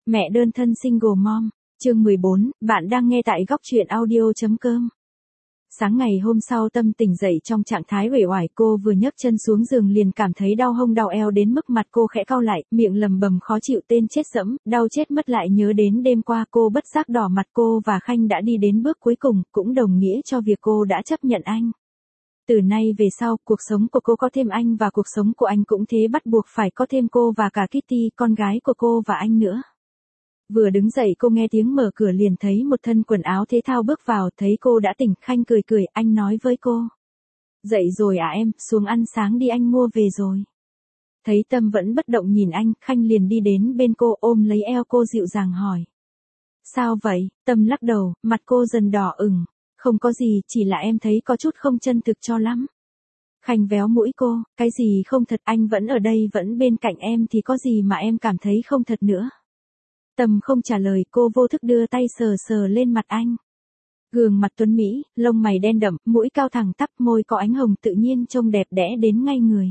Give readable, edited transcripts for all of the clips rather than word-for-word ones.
Mẹ đơn thân single mom, chương 14, bạn đang nghe tại góc truyện audio.com. Sáng ngày hôm sau Tâm tỉnh dậy trong trạng thái uể oải, cô vừa nhấc chân xuống giường liền cảm thấy đau hông đau eo đến mức mặt cô khẽ cau lại, miệng lầm bầm khó chịu tên chết dẫm, đau chết mất lại nhớ đến đêm qua cô bất giác đỏ mặt. Cô và Khanh đã đi đến bước cuối cùng, cũng đồng nghĩa cho việc cô đã chấp nhận anh. Từ nay về sau, cuộc sống của cô có thêm anh và cuộc sống của anh cũng thế, bắt buộc phải có thêm cô và cả Kitty, con gái của cô và anh nữa. Vừa đứng dậy cô nghe tiếng mở cửa liền thấy một thân quần áo thể thao bước vào, thấy cô đã tỉnh, Khanh cười cười, anh nói với cô. Dậy rồi à em, xuống ăn sáng đi, anh mua về rồi. Thấy Tâm vẫn bất động nhìn anh, Khanh liền đi đến bên cô ôm lấy eo cô dịu dàng hỏi. Sao vậy? Tâm lắc đầu, mặt cô dần đỏ ửng. Không có gì, chỉ là em thấy có chút không chân thực cho lắm. Khanh véo mũi cô, cái gì không thật, anh vẫn ở đây, vẫn bên cạnh em thì có gì mà em cảm thấy không thật nữa. Tâm không trả lời, cô vô thức đưa tay sờ sờ lên mặt anh. Gương mặt tuấn mỹ, lông mày đen đậm, mũi cao thẳng tắp, môi có ánh hồng tự nhiên trông đẹp đẽ đến ngay người.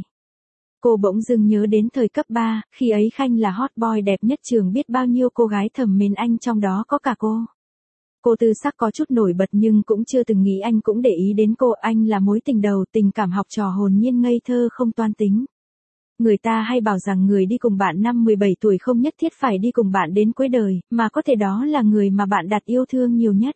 Cô bỗng dưng nhớ đến thời cấp 3, khi ấy Khanh là hot boy đẹp nhất trường, biết bao nhiêu cô gái thầm mến anh, trong đó có cả cô. Cô tư sắc có chút nổi bật nhưng cũng chưa từng nghĩ anh cũng để ý đến cô, anh là mối tình đầu, tình cảm học trò hồn nhiên ngây thơ không toan tính. Người ta hay bảo rằng người đi cùng bạn năm 17 tuổi không nhất thiết phải đi cùng bạn đến cuối đời, mà có thể đó là người mà bạn đặt yêu thương nhiều nhất.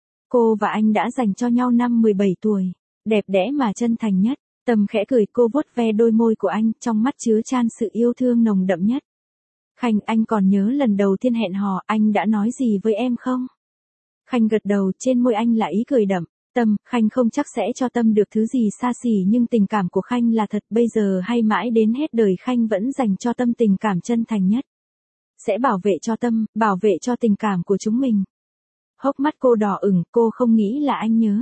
Cô và anh đã dành cho nhau năm 17 tuổi, đẹp đẽ mà chân thành nhất. Tâm khẽ cười, cô vuốt ve đôi môi của anh, trong mắt chứa chan sự yêu thương nồng đậm nhất. Khanh, anh còn nhớ lần đầu tiên hẹn hò, anh đã nói gì với em không? Khanh gật đầu, trên môi anh là ý cười đậm. Tâm, Khanh không chắc sẽ cho Tâm được thứ gì xa xỉ nhưng tình cảm của Khanh là thật, bây giờ hay mãi đến hết đời Khanh vẫn dành cho Tâm tình cảm chân thành nhất. Sẽ bảo vệ cho Tâm, bảo vệ cho tình cảm của chúng mình. Hốc mắt cô đỏ ửng, cô không nghĩ là anh nhớ.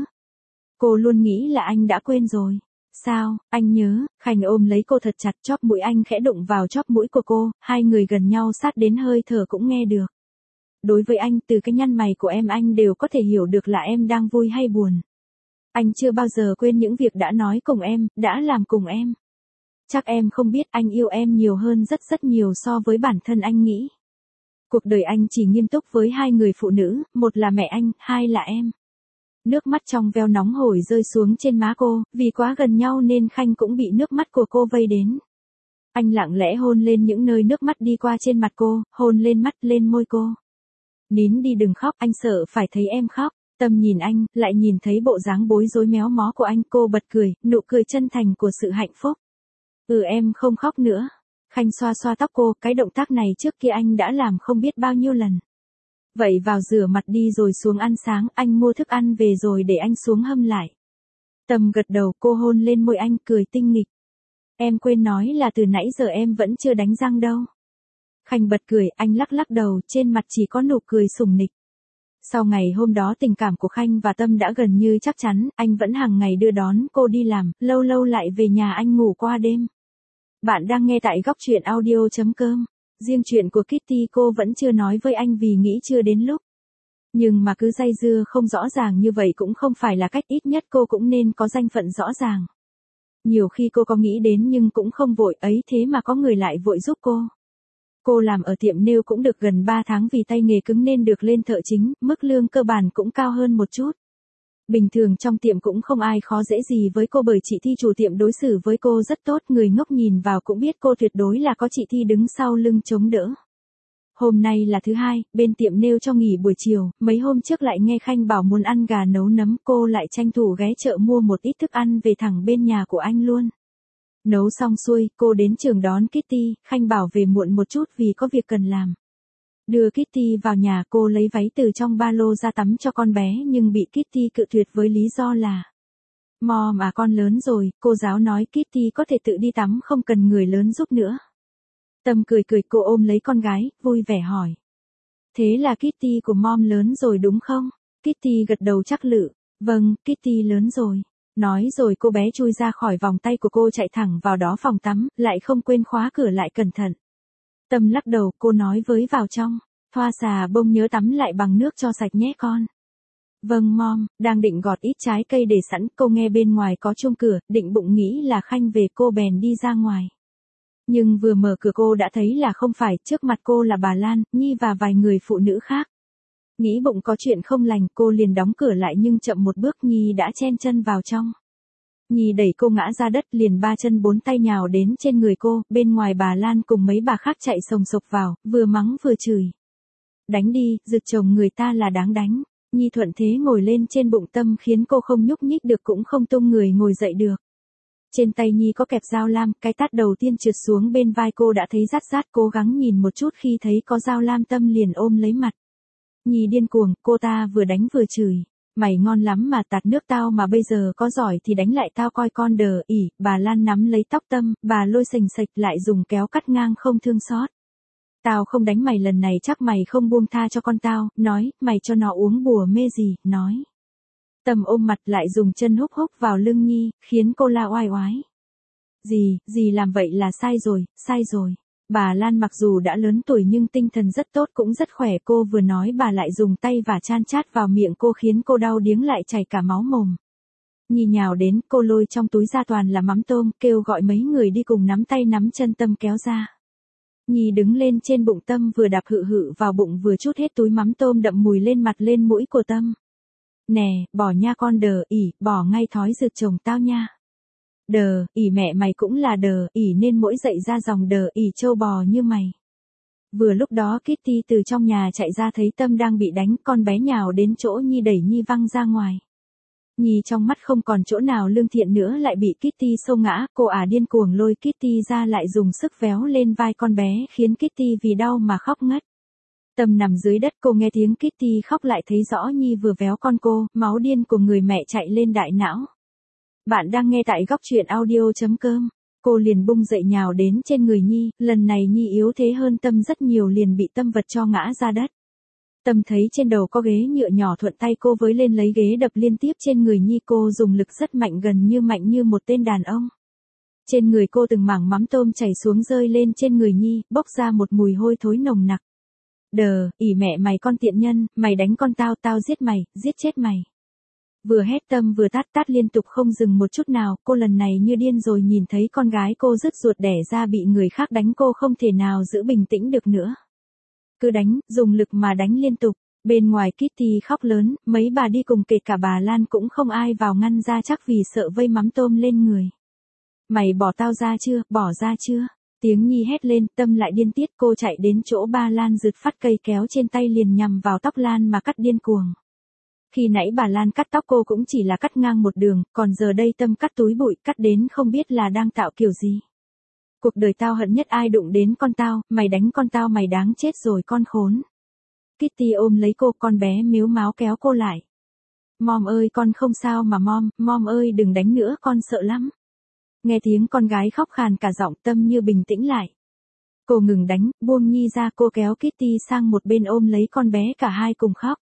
Cô luôn nghĩ là anh đã quên rồi. Sao, anh nhớ? Khanh ôm lấy cô thật chặt, chóp mũi anh khẽ đụng vào chóp mũi của cô, hai người gần nhau sát đến hơi thở cũng nghe được. Đối với anh, từ cái nhăn mày của em anh đều có thể hiểu được là em đang vui hay buồn. Anh chưa bao giờ quên những việc đã nói cùng em, đã làm cùng em. Chắc em không biết anh yêu em nhiều hơn rất rất nhiều so với bản thân anh nghĩ. Cuộc đời anh chỉ nghiêm túc với hai người phụ nữ, một là mẹ anh, hai là em. Nước mắt trong veo nóng hổi rơi xuống trên má cô, vì quá gần nhau nên Khanh cũng bị nước mắt của cô vây đến. Anh lặng lẽ hôn lên những nơi nước mắt đi qua trên mặt cô, hôn lên mắt, lên môi cô. Nín đi, đừng khóc, anh sợ phải thấy em khóc. Tâm nhìn anh, lại nhìn thấy bộ dáng bối rối méo mó của anh, cô bật cười, nụ cười chân thành của sự hạnh phúc. Em không khóc nữa. Khanh xoa xoa tóc cô, cái động tác này trước kia anh đã làm không biết bao nhiêu lần. Vậy vào rửa mặt đi rồi xuống ăn sáng, anh mua thức ăn về rồi để anh xuống hâm lại. Tâm gật đầu, cô hôn lên môi anh, cười tinh nghịch. Em quên nói là từ nãy giờ em vẫn chưa đánh răng đâu. Khanh bật cười, anh lắc lắc đầu, trên mặt chỉ có nụ cười sủng nịch. Sau ngày hôm đó tình cảm của Khanh và Tâm đã gần như chắc chắn, anh vẫn hàng ngày đưa đón cô đi làm, lâu lâu lại về nhà anh ngủ qua đêm. Bạn đang nghe tại góc truyện audio.com. Riêng chuyện của Kitty cô vẫn chưa nói với anh vì nghĩ chưa đến lúc. Nhưng mà cứ dây dưa không rõ ràng như vậy cũng không phải là cách, ít nhất cô cũng nên có danh phận rõ ràng. Nhiều khi cô có nghĩ đến nhưng cũng không vội, ấy thế mà có người lại vội giúp cô. Cô làm ở tiệm nail cũng được gần 3 tháng, vì tay nghề cứng nên được lên thợ chính, mức lương cơ bản cũng cao hơn một chút. Bình thường trong tiệm cũng không ai khó dễ gì với cô bởi chị Thi chủ tiệm đối xử với cô rất tốt, người ngốc nhìn vào cũng biết cô tuyệt đối là có chị Thi đứng sau lưng chống đỡ. Hôm nay là thứ hai, bên tiệm nail cho nghỉ buổi chiều, mấy hôm trước lại nghe Khanh bảo muốn ăn gà nấu nấm, cô lại tranh thủ ghé chợ mua một ít thức ăn về thẳng bên nhà của anh luôn. Nấu xong xuôi, cô đến trường đón Kitty, Khanh bảo về muộn một chút vì có việc cần làm. Đưa Kitty vào nhà, cô lấy váy từ trong ba lô ra tắm cho con bé nhưng bị Kitty cự tuyệt với lý do là mà con lớn rồi, cô giáo nói Kitty có thể tự đi tắm không cần người lớn giúp nữa. Tâm cười cười, cô ôm lấy con gái, vui vẻ hỏi. Thế là Kitty của mom lớn rồi đúng không? Kitty gật đầu chắc lự. Vâng, Kitty lớn rồi. Nói rồi cô bé chui ra khỏi vòng tay của cô chạy thẳng vào đó phòng tắm, lại không quên khóa cửa lại cẩn thận. Tâm lắc đầu, cô nói với vào trong. Thoa xà bông, nhớ tắm lại bằng nước cho sạch nhé con. Vâng mom, đang định gọt ít trái cây để sẵn, cô nghe bên ngoài có chuông cửa, định bụng nghĩ là Khanh về, cô bèn đi ra ngoài. Nhưng vừa mở cửa cô đã thấy là không phải, trước mặt cô là bà Lan, Nhi và vài người phụ nữ khác. Nghĩ bụng có chuyện không lành, cô liền đóng cửa lại nhưng chậm một bước Nhi đã chen chân vào trong. Nhi đẩy cô ngã ra đất liền ba chân bốn tay nhào đến trên người cô, bên ngoài bà Lan cùng mấy bà khác chạy sồng sộc vào, vừa mắng vừa chửi. Đánh đi, rực chồng người ta là đáng đánh. Nhi thuận thế ngồi lên trên bụng Tâm khiến cô không nhúc nhích được cũng không tung người ngồi dậy được. Trên tay Nhi có kẹp dao lam, cái tát đầu tiên trượt xuống bên vai cô đã thấy rát rát, cố gắng nhìn một chút khi thấy có dao lam Tâm liền ôm lấy mặt. Nhi điên cuồng, cô ta vừa đánh vừa chửi. Mày ngon lắm mà tạt nước tao mà bây giờ có giỏi thì đánh lại tao coi con đờ ỉ. Bà Lan nắm lấy tóc Tâm, bà lôi sành sạch lại dùng kéo cắt ngang không thương xót. Tao không đánh mày lần này chắc mày không buông tha cho con tao, nói, mày cho nó uống bùa mê gì, nói. Tâm ôm mặt lại dùng chân húc húc vào lưng Nhi, khiến cô la oai oái. Dì làm vậy là sai rồi. Bà Lan mặc dù đã lớn tuổi nhưng tinh thần rất tốt cũng rất khỏe, cô vừa nói bà lại dùng tay và chan chát vào miệng cô khiến cô đau điếng lại chảy cả máu mồm. Nhi nhào đến, cô lôi trong túi ra toàn là mắm tôm, kêu gọi mấy người đi cùng nắm tay nắm chân Tâm kéo ra. Nhi đứng lên trên bụng Tâm vừa đạp hự hự vào bụng vừa trút hết túi mắm tôm đậm mùi lên mặt lên mũi của Tâm. Nè, bỏ nha con đờ ỉ, bỏ ngay thói rực chồng tao nha. Đờ, ỉ mẹ mày cũng là đờ, ỉ nên mỗi dậy ra dòng đờ ỉ trâu bò như mày. Vừa lúc đó Kitty từ trong nhà chạy ra thấy Tâm đang bị đánh, con bé nhào đến chỗ Nhi đẩy Nhi văng ra ngoài. Nhi trong mắt không còn chỗ nào lương thiện nữa lại bị Kitty xô ngã, cô điên cuồng lôi Kitty ra lại dùng sức véo lên vai con bé khiến Kitty vì đau mà khóc ngất. Tâm nằm dưới đất cô nghe tiếng Kitty khóc lại thấy rõ Nhi vừa véo con cô, máu điên của người mẹ chạy lên đại não. Bạn đang nghe tại góc truyện audio.com. Cô liền bung dậy nhào đến trên người Nhi, lần này Nhi yếu thế hơn Tâm rất nhiều liền bị Tâm vật cho ngã ra đất. Tâm thấy trên đầu có ghế nhựa nhỏ thuận tay cô với lên lấy ghế đập liên tiếp trên người Nhi, cô dùng lực rất mạnh gần như mạnh như một tên đàn ông. Trên người cô từng mảng mắm tôm chảy xuống rơi lên trên người Nhi, bốc ra một mùi hôi thối nồng nặc. Đờ, ỉ mẹ mày con tiện nhân, mày đánh con tao, tao giết mày, giết chết mày. Vừa hét Tâm vừa tát liên tục không dừng một chút nào, cô lần này như điên rồi nhìn thấy con gái cô rứt ruột đẻ ra bị người khác đánh cô không thể nào giữ bình tĩnh được nữa. Cứ đánh, dùng lực mà đánh liên tục, bên ngoài Kitty khóc lớn, mấy bà đi cùng kể cả bà Lan cũng không ai vào ngăn ra chắc vì sợ vây mắm tôm lên người. Mày bỏ tao ra chưa, bỏ ra chưa? Tiếng Nhi hét lên, Tâm lại điên tiết, cô chạy đến chỗ bà Lan rượt phát cây kéo trên tay liền nhằm vào tóc Lan mà cắt điên cuồng. Khi nãy bà Lan cắt tóc cô cũng chỉ là cắt ngang một đường, còn giờ đây Tâm cắt túi bụi, cắt đến không biết là đang tạo kiểu gì. Cuộc đời tao hận nhất ai đụng đến con tao, mày đánh con tao mày đáng chết rồi con khốn. Kitty ôm lấy cô, con bé mếu máo kéo cô lại. Mom ơi con không sao mà mom ơi đừng đánh nữa con sợ lắm. Nghe tiếng con gái khóc khàn cả giọng, Tâm như bình tĩnh lại. Cô ngừng đánh, buông Nhi ra, cô kéo Kitty sang một bên ôm lấy con bé, cả hai cùng khóc.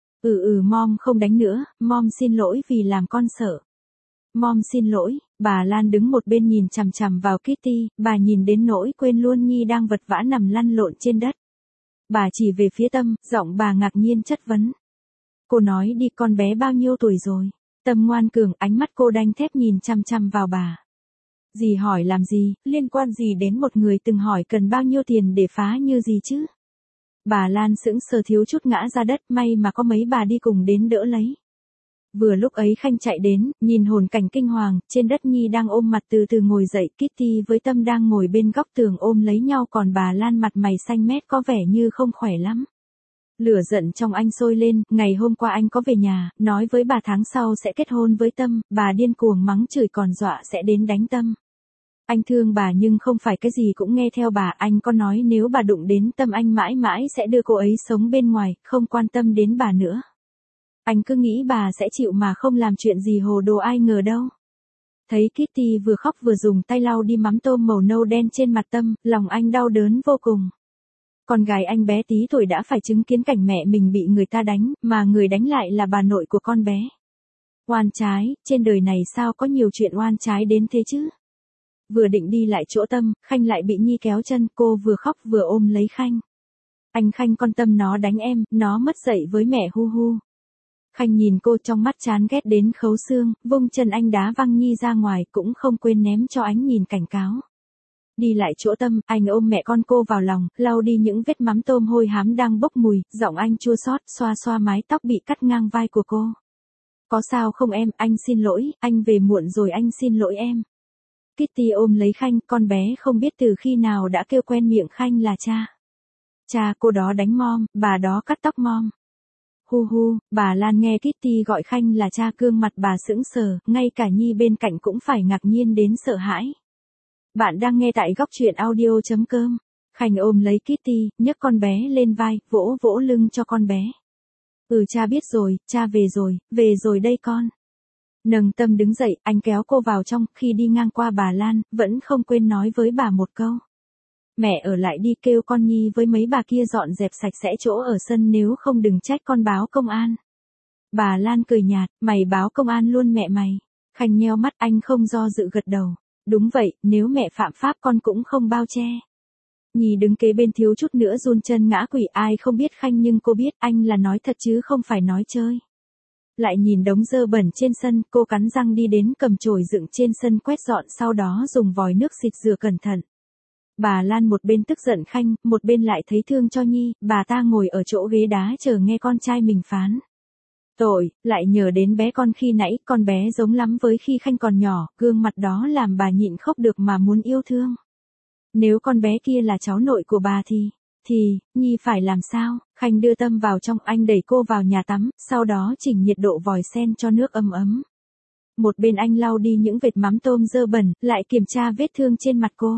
Mom không đánh nữa, mom xin lỗi vì làm con sợ. Mom xin lỗi, bà Lan đứng một bên nhìn chằm chằm vào Kitty, bà nhìn đến nỗi quên luôn Nhi đang vật vã nằm lăn lộn trên đất. Bà chỉ về phía Tâm, giọng bà ngạc nhiên chất vấn. Cô nói đi con bé bao nhiêu tuổi rồi? Tâm ngoan cường, ánh mắt cô đanh thép nhìn chằm chằm vào bà. Dì hỏi làm gì, liên quan gì đến một người từng hỏi cần bao nhiêu tiền để phá như gì chứ? Bà Lan sững sờ thiếu chút ngã ra đất, may mà có mấy bà đi cùng đến đỡ lấy. Vừa lúc ấy Khanh chạy đến, nhìn hồn cảnh kinh hoàng, trên đất Nhi đang ôm mặt từ từ ngồi dậy, Kitty với Tâm đang ngồi bên góc tường ôm lấy nhau, còn bà Lan mặt mày xanh mét có vẻ như không khỏe lắm. Lửa giận trong anh sôi lên, ngày hôm qua anh có về nhà, nói với bà tháng sau sẽ kết hôn với Tâm, bà điên cuồng mắng chửi còn dọa sẽ đến đánh Tâm. Anh thương bà nhưng không phải cái gì cũng nghe theo bà, anh có nói nếu bà đụng đến Tâm anh mãi mãi sẽ đưa cô ấy sống bên ngoài, không quan tâm đến bà nữa. Anh cứ nghĩ bà sẽ chịu mà không làm chuyện gì hồ đồ, ai ngờ đâu. Thấy Kitty vừa khóc vừa dùng tay lau đi mắm tôm màu nâu đen trên mặt Tâm, lòng anh đau đớn vô cùng. Con gái anh bé tí tuổi đã phải chứng kiến cảnh mẹ mình bị người ta đánh, mà người đánh lại là bà nội của con bé. Oan trái, trên đời này sao có nhiều chuyện oan trái đến thế chứ? Vừa định đi lại chỗ Tâm, Khanh lại bị Nhi kéo chân, cô vừa khóc vừa ôm lấy Khanh. Anh Khanh con Tâm nó đánh em, nó mất dạy với mẹ hu hu. Khanh nhìn cô trong mắt chán ghét đến khấu xương, vung chân anh đá văng Nhi ra ngoài cũng không quên ném cho ánh nhìn cảnh cáo. Đi lại chỗ Tâm, anh ôm mẹ con cô vào lòng, lau đi những vết mắm tôm hôi hám đang bốc mùi, giọng anh chua xót, xoa xoa mái tóc bị cắt ngang vai của cô. Có sao không em, anh xin lỗi, anh về muộn rồi, anh xin lỗi em. Kitty ôm lấy Khanh, con bé không biết từ khi nào đã kêu quen miệng Khanh là cha. Cha cô đó đánh Mom, bà đó cắt tóc Mom. Hu hu, bà Lan nghe Kitty gọi Khanh là cha, gương mặt bà sững sờ, ngay cả Nhi bên cạnh cũng phải ngạc nhiên đến sợ hãi. Bạn đang nghe tại góc truyện audio.com. Khanh ôm lấy Kitty, nhấc con bé lên vai, vỗ vỗ lưng cho con bé. Cha biết rồi, cha về rồi đây con. Nâng Tâm đứng dậy, anh kéo cô vào trong, khi đi ngang qua bà Lan, vẫn không quên nói với bà một câu. Mẹ ở lại đi, kêu con Nhi với mấy bà kia dọn dẹp sạch sẽ chỗ ở sân, nếu không đừng trách con báo công an. Bà Lan cười nhạt, mày báo công an luôn mẹ mày. Khanh nheo mắt, anh không do dự gật đầu. Đúng vậy, nếu mẹ phạm pháp con cũng không bao che. Nhi đứng kế bên thiếu chút nữa run chân ngã quỵ, ai không biết Khanh nhưng cô biết anh là nói thật chứ không phải nói chơi. Lại nhìn đống dơ bẩn trên sân, cô cắn răng đi đến cầm chổi dựng trên sân quét dọn, sau đó dùng vòi nước xịt rửa cẩn thận. Bà Lan một bên tức giận Khanh, một bên lại thấy thương cho Nhi, bà ta ngồi ở chỗ ghế đá chờ nghe con trai mình phán. Tội, lại nhờ đến bé con khi nãy, con bé giống lắm với khi Khanh còn nhỏ, gương mặt đó làm bà nhịn khóc được mà muốn yêu thương. Nếu con bé kia là cháu nội của bà thì, Nhi phải làm sao? Khanh đưa Tâm vào trong, anh đẩy cô vào nhà tắm, sau đó chỉnh nhiệt độ vòi sen cho nước ấm ấm. Một bên anh lau đi những vệt mắm tôm dơ bẩn, lại kiểm tra vết thương trên mặt cô.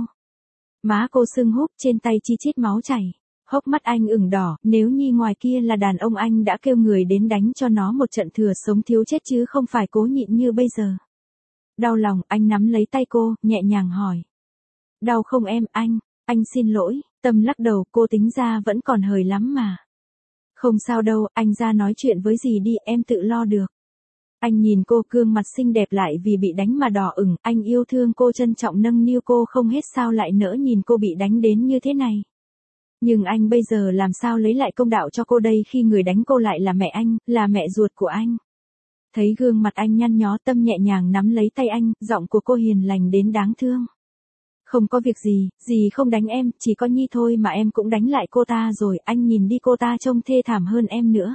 Má cô sưng húp, trên tay chi chít máu chảy. Hốc mắt anh ửng đỏ, nếu Nhi ngoài kia là đàn ông anh đã kêu người đến đánh cho nó một trận thừa sống thiếu chết chứ không phải cố nhịn như bây giờ. Đau lòng, anh nắm lấy tay cô, nhẹ nhàng hỏi. Đau không em, anh xin lỗi. Tâm lắc đầu, cô tính ra vẫn còn hời lắm mà. Không sao đâu, anh ra nói chuyện với dì đi, em tự lo được. Anh nhìn cô, gương mặt xinh đẹp lại vì bị đánh mà đỏ ửng, anh yêu thương cô, trân trọng nâng niu cô không hết, sao lại nỡ nhìn cô bị đánh đến như thế này. Nhưng anh bây giờ làm sao lấy lại công đạo cho cô đây khi người đánh cô lại là mẹ anh, là mẹ ruột của anh. Thấy gương mặt anh nhăn nhó, Tâm nhẹ nhàng nắm lấy tay anh, giọng của cô hiền lành đến đáng thương. Không có việc gì, dì không đánh em, chỉ có Nhi thôi mà em cũng đánh lại cô ta rồi, anh nhìn đi cô ta trông thê thảm hơn em nữa.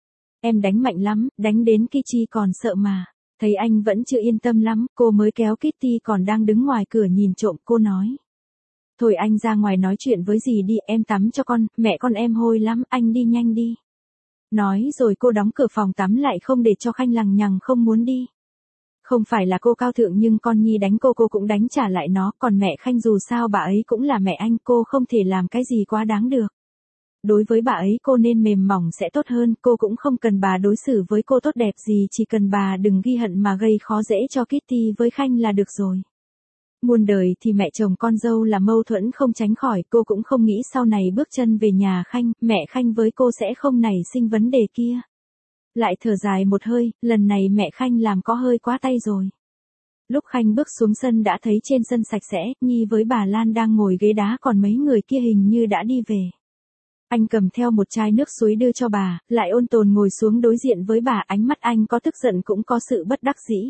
Em đánh mạnh lắm, đánh đến Kichi còn sợ mà. Thấy anh vẫn chưa yên tâm lắm, cô mới kéo Kitty còn đang đứng ngoài cửa nhìn trộm, cô nói. Thôi anh ra ngoài nói chuyện với dì đi, em tắm cho con, mẹ con em hôi lắm, anh đi nhanh đi. Nói rồi cô đóng cửa phòng tắm lại không để cho Khanh lằng nhằng không muốn đi. Không phải là cô cao thượng nhưng con Nhi đánh cô cũng đánh trả lại nó, còn mẹ Khanh dù sao bà ấy cũng là mẹ anh, cô không thể làm cái gì quá đáng được. Đối với bà ấy cô nên mềm mỏng sẽ tốt hơn, cô cũng không cần bà đối xử với cô tốt đẹp gì, chỉ cần bà đừng ghi hận mà gây khó dễ cho Kitty với Khanh là được rồi. Muôn đời thì mẹ chồng con dâu là mâu thuẫn không tránh khỏi, cô cũng không nghĩ sau này bước chân về nhà Khanh, mẹ Khanh với cô sẽ không nảy sinh vấn đề kia. Lại thở dài một hơi, lần này mẹ Khanh làm có hơi quá tay rồi. Lúc Khanh bước xuống sân đã thấy trên sân sạch sẽ, Nhi với bà Lan đang ngồi ghế đá, còn mấy người kia hình như đã đi về. Anh cầm theo một chai nước suối đưa cho bà, lại ôn tồn ngồi xuống đối diện với bà, ánh mắt anh có tức giận cũng có sự bất đắc dĩ.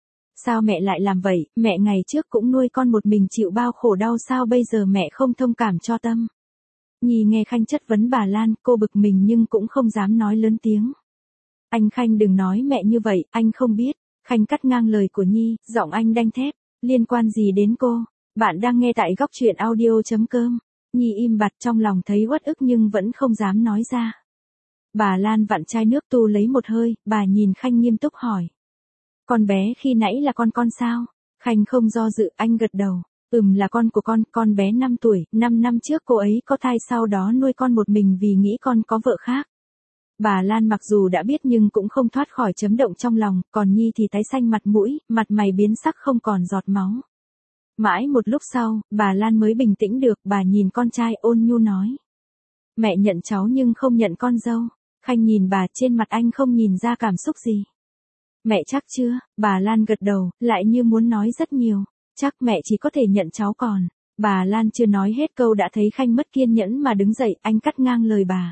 Sao mẹ lại làm vậy, mẹ ngày trước cũng nuôi con một mình chịu bao khổ đau, sao bây giờ mẹ không thông cảm cho Tâm? Nhi nghe Khanh chất vấn bà Lan, cô bực mình nhưng cũng không dám nói lớn tiếng. Anh Khanh đừng nói mẹ như vậy, anh không biết. Khanh cắt ngang lời của Nhi, giọng anh đanh thép, liên quan gì đến cô? Bạn đang nghe tại góc truyện audio.com. Nhi im bặt, trong lòng thấy uất ức nhưng vẫn không dám nói ra. Bà Lan vặn chai nước tu lấy một hơi, bà nhìn Khanh nghiêm túc hỏi. Con bé khi nãy là con sao? Khanh không do dự, anh gật đầu. Là con của con bé 5 tuổi, 5 năm trước cô ấy có thai, sau đó nuôi con một mình vì nghĩ con có vợ khác. Bà Lan mặc dù đã biết nhưng cũng không thoát khỏi chấn động trong lòng, còn Nhi thì tái xanh mặt mũi, mặt mày biến sắc không còn giọt máu. Mãi một lúc sau, bà Lan mới bình tĩnh được, bà nhìn con trai ôn nhu nói. Mẹ nhận cháu nhưng không nhận con dâu. Khanh nhìn bà, trên mặt anh không nhìn ra cảm xúc gì. Mẹ chắc chưa? Bà Lan gật đầu, lại như muốn nói rất nhiều. Chắc mẹ chỉ có thể nhận cháu còn. Bà Lan chưa nói hết câu đã thấy Khanh mất kiên nhẫn mà đứng dậy, anh cắt ngang lời bà.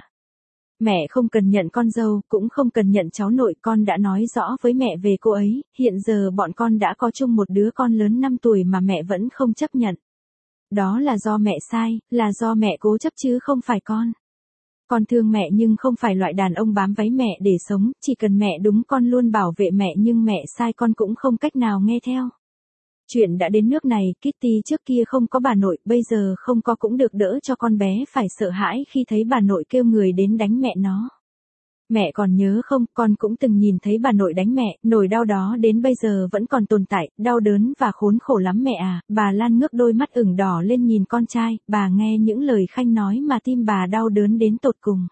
Mẹ không cần nhận con dâu, cũng không cần nhận cháu nội, con đã nói rõ với mẹ về cô ấy, hiện giờ bọn con đã có chung một đứa con lớn 5 tuổi mà mẹ vẫn không chấp nhận. Đó là do mẹ sai, là do mẹ cố chấp chứ không phải con. Con thương mẹ nhưng không phải loại đàn ông bám váy mẹ để sống, chỉ cần mẹ đúng con luôn bảo vệ mẹ nhưng mẹ sai con cũng không cách nào nghe theo. Chuyện đã đến nước này, Kitty trước kia không có bà nội, bây giờ không có cũng được đỡ cho con bé phải sợ hãi khi thấy bà nội kêu người đến đánh mẹ nó. Mẹ còn nhớ không, con cũng từng nhìn thấy bà nội đánh mẹ, nỗi đau đó đến bây giờ vẫn còn tồn tại, đau đớn và khốn khổ lắm mẹ à. Bà Lan ngước đôi mắt ửng đỏ lên nhìn con trai, bà nghe những lời Khanh nói mà tim bà đau đớn đến tột cùng.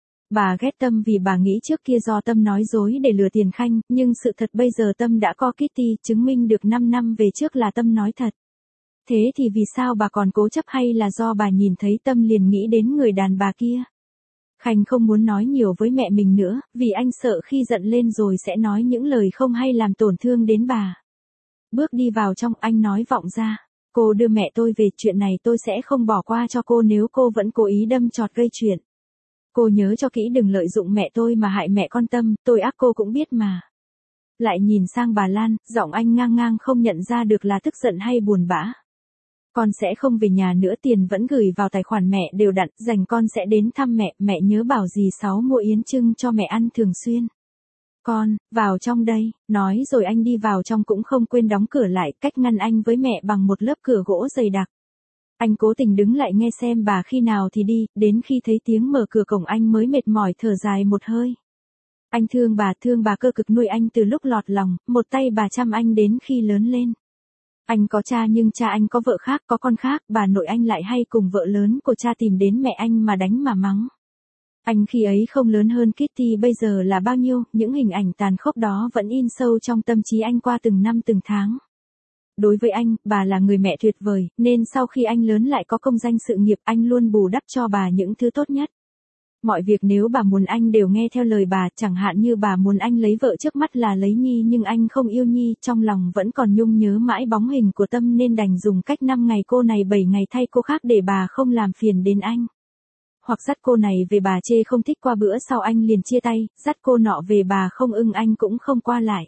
Bà ghét Tâm vì bà nghĩ trước kia do Tâm nói dối để lừa tiền Khanh, nhưng sự thật bây giờ Tâm đã có Kitty, chứng minh được 5 năm về trước là Tâm nói thật. Thế thì vì sao bà còn cố chấp, hay là do bà nhìn thấy Tâm liền nghĩ đến người đàn bà kia? Khanh không muốn nói nhiều với mẹ mình nữa, vì anh sợ khi giận lên rồi sẽ nói những lời không hay làm tổn thương đến bà. Bước đi vào trong, anh nói vọng ra. Cô đưa mẹ tôi về, chuyện này tôi sẽ không bỏ qua cho cô nếu cô vẫn cố ý đâm chọt gây chuyện. Cô nhớ cho kỹ đừng lợi dụng mẹ tôi mà hại mẹ con Tâm, tôi ác cô cũng biết mà. Lại nhìn sang bà Lan, giọng anh ngang ngang không nhận ra được là tức giận hay buồn bã. Con sẽ không về nhà nữa, tiền vẫn gửi vào tài khoản mẹ đều đặn, rảnh con sẽ đến thăm mẹ nhớ bảo dì Sáu mua yến chưng cho mẹ ăn thường xuyên. Con, vào trong đây, nói rồi anh đi vào trong cũng không quên đóng cửa lại, cách ngăn anh với mẹ bằng một lớp cửa gỗ dày đặc. Anh cố tình đứng lại nghe xem bà khi nào thì đi, đến khi thấy tiếng mở cửa cổng anh mới mệt mỏi thở dài một hơi. Anh thương bà cơ cực nuôi anh từ lúc lọt lòng, một tay bà chăm anh đến khi lớn lên. Anh có cha nhưng cha anh có vợ khác, có con khác, bà nội anh lại hay cùng vợ lớn của cha tìm đến mẹ anh mà đánh mà mắng. Anh khi ấy không lớn hơn Kitty bây giờ là bao nhiêu, những hình ảnh tàn khốc đó vẫn in sâu trong tâm trí anh qua từng năm từng tháng. Đối với anh, bà là người mẹ tuyệt vời, nên sau khi anh lớn lại có công danh sự nghiệp, anh luôn bù đắp cho bà những thứ tốt nhất. Mọi việc nếu bà muốn anh đều nghe theo lời bà, chẳng hạn như bà muốn anh lấy vợ trước mắt là lấy Nhi nhưng anh không yêu Nhi, trong lòng vẫn còn nhung nhớ mãi bóng hình của Tâm nên đành dùng cách 5 ngày cô này 7 ngày thay cô khác để bà không làm phiền đến anh. Hoặc dắt cô này về bà chê không thích, qua bữa sau anh liền chia tay, dắt cô nọ về bà không ưng anh cũng không qua lại.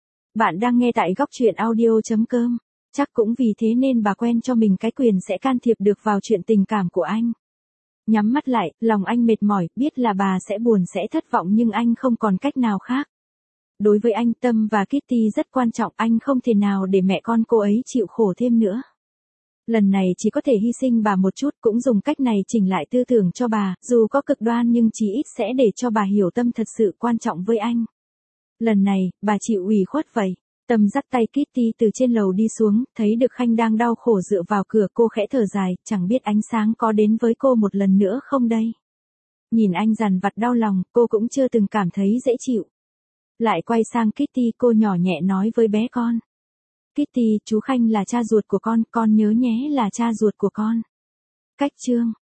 Bạn đang nghe tại góc truyện audio.com. Chắc cũng vì thế nên bà quen cho mình cái quyền sẽ can thiệp được vào chuyện tình cảm của anh. Nhắm mắt lại, lòng anh mệt mỏi, biết là bà sẽ buồn sẽ thất vọng nhưng anh không còn cách nào khác. Đối với anh, Tâm và Kitty rất quan trọng, anh không thể nào để mẹ con cô ấy chịu khổ thêm nữa. Lần này chỉ có thể hy sinh bà một chút, cũng dùng cách này chỉnh lại tư tưởng cho bà, dù có cực đoan nhưng chí ít sẽ để cho bà hiểu Tâm thật sự quan trọng với anh. Lần này, bà chịu ủy khuất vậy. Tâm dắt tay Kitty từ trên lầu đi xuống, thấy được Khanh đang đau khổ dựa vào cửa, cô khẽ thở dài, chẳng biết ánh sáng có đến với cô một lần nữa không đây. Nhìn anh dằn vặt đau lòng, cô cũng chưa từng cảm thấy dễ chịu. Lại quay sang Kitty, cô nhỏ nhẹ nói với bé con. Kitty, chú Khanh là cha ruột của con nhớ nhé là cha ruột của con. Cách chương